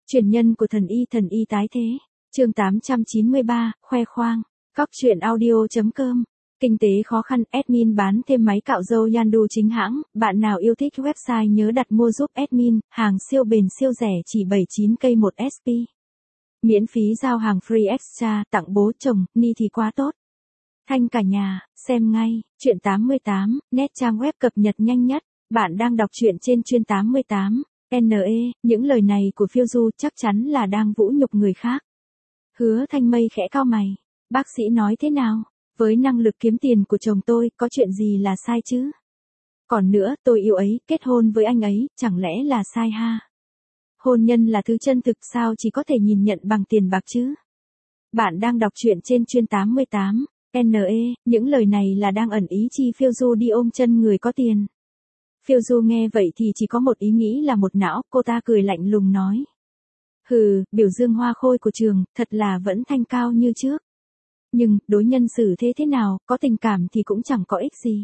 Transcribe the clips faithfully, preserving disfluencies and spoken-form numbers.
Truyền nhân của thần y thần y tái thế. Chương tám trăm chín mươi ba, khoe khoang. Cóc truyện audio chấm com. Kinh tế khó khăn, admin bán thêm máy cạo râu Yandu chính hãng, bạn nào yêu thích website nhớ đặt mua giúp admin, hàng siêu bền siêu rẻ chỉ bảy mươi chín k một ét pê. Miễn phí giao hàng free extra, tặng bố chồng, ni thì quá tốt. Thanh cả nhà, xem ngay, truyện tám mươi tám, net trang web cập nhật nhanh nhất, bạn đang đọc truyện trên chuyên tám mươi tám. en e, những lời này của phiêu du chắc chắn là đang vũ nhục người khác. Hứa Thanh Mây khẽ cau mày, bác sĩ nói thế nào? Với năng lực kiếm tiền của chồng tôi, có chuyện gì là sai chứ? Còn nữa, tôi yêu ấy, kết hôn với anh ấy, chẳng lẽ là sai ha? Hôn nhân là thứ chân thực sao chỉ có thể nhìn nhận bằng tiền bạc chứ? Bạn đang đọc truyện trên chuyên tám mươi tám. en e, những lời này là đang ẩn ý chi phiêu du đi ôm chân người có tiền. Phiêu du nghe vậy thì chỉ có một ý nghĩ là một não, cô ta cười lạnh lùng nói. Hừ, biểu dương hoa khôi của trường, thật là vẫn thanh cao như trước. Nhưng, đối nhân xử thế thế nào, có tình cảm thì cũng chẳng có ích gì.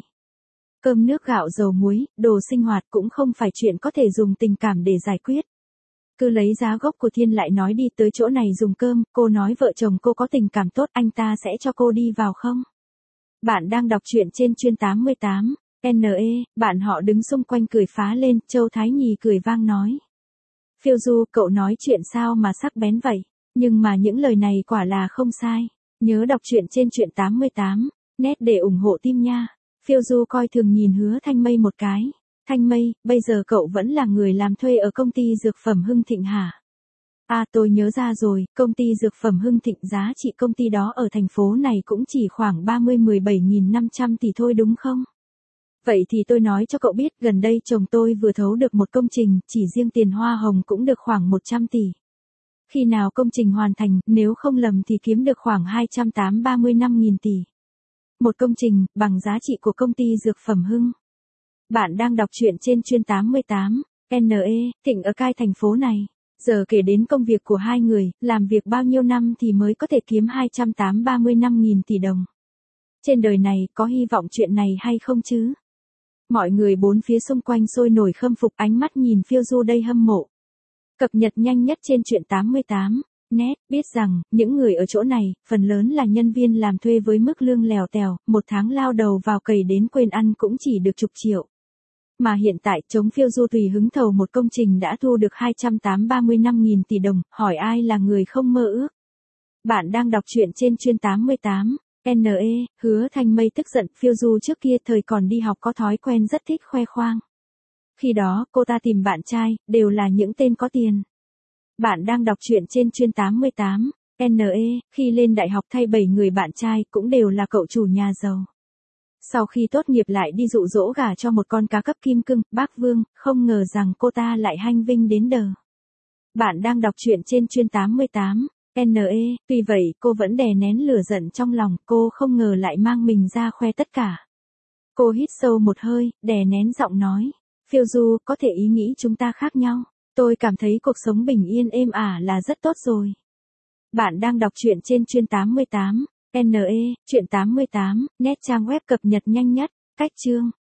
Cơm nước gạo dầu muối, đồ sinh hoạt cũng không phải chuyện có thể dùng tình cảm để giải quyết. Cứ lấy giá gốc của Thiên lại nói đi tới chỗ này dùng cơm, cô nói vợ chồng cô có tình cảm tốt, anh ta sẽ cho cô đi vào không? Bạn đang đọc truyện trên chuyên tám mươi tám. en e, bạn họ đứng xung quanh cười phá lên, Châu Thái Nhì cười vang nói. Phiêu du, cậu nói chuyện sao mà sắc bén vậy? Nhưng mà những lời này quả là không sai. Nhớ đọc truyện trên truyện tám mươi tám, net để ủng hộ team nha. Phiêu du coi thường nhìn Hứa Thanh Mây một cái. Thanh Mây, bây giờ cậu vẫn là người làm thuê ở công ty dược phẩm Hưng Thịnh hả? À tôi nhớ ra rồi, công ty dược phẩm Hưng Thịnh giá trị công ty đó ở thành phố này cũng chỉ khoảng ba mươi mười bảy nghìn năm trăm tỷ thôi đúng không? Vậy thì tôi nói cho cậu biết, gần đây chồng tôi vừa thấu được một công trình, chỉ riêng tiền hoa hồng cũng được khoảng một trăm tỷ. Khi nào công trình hoàn thành, nếu không lầm thì kiếm được khoảng hai trăm ba mươi lăm nghìn tỷ. Một công trình, bằng giá trị của công ty dược phẩm Hưng. Bạn đang đọc truyện trên chuyên tám mươi tám. en e, Thịnh ở cai thành phố này. Giờ kể đến công việc của hai người, làm việc bao nhiêu năm thì mới có thể kiếm hai trăm ba mươi lăm nghìn tỷ đồng. Trên đời này, có hy vọng chuyện này hay không chứ? Mọi người bốn phía xung quanh sôi nổi khâm phục, ánh mắt nhìn phiêu du đây hâm mộ. Cập nhật nhanh nhất trên truyện tám mươi tám. Net, biết rằng, những người ở chỗ này, phần lớn là nhân viên làm thuê với mức lương lèo tèo, một tháng lao đầu vào cày đến quên ăn cũng chỉ được chục triệu. Mà hiện tại, chống phiêu du tùy hứng thầu một công trình đã thu được hai trăm ba mươi lăm nghìn tỷ đồng, hỏi ai là người không mơ ước. Bạn đang đọc truyện trên chuyên tám mươi tám. en e, Hứa Thanh Mây tức giận, phiêu du trước kia thời còn đi học có thói quen rất thích khoe khoang. Khi đó, cô ta tìm bạn trai, đều là những tên có tiền. Bạn đang đọc truyện trên chuyên tám mươi tám. en e, khi lên đại học thay bảy người bạn trai cũng đều là cậu chủ nhà giàu. Sau khi tốt nghiệp lại đi dụ dỗ gả cho một con cá cấp kim cưng, bác Vương, không ngờ rằng cô ta lại hanh vinh đến đờ. Bạn đang đọc truyện trên chuyên tám mươi tám. en e, tuy vậy cô vẫn đè nén lửa giận trong lòng, cô không ngờ lại mang mình ra khoe tất cả. Cô hít sâu một hơi, đè nén giọng nói. Phiêu du, có thể ý nghĩ chúng ta khác nhau. Tôi cảm thấy cuộc sống bình yên êm ả là rất tốt rồi. Bạn đang đọc truyện trên chuyên tám mươi tám. en e, truyện tám mươi tám, net trang web cập nhật nhanh nhất, cách chương.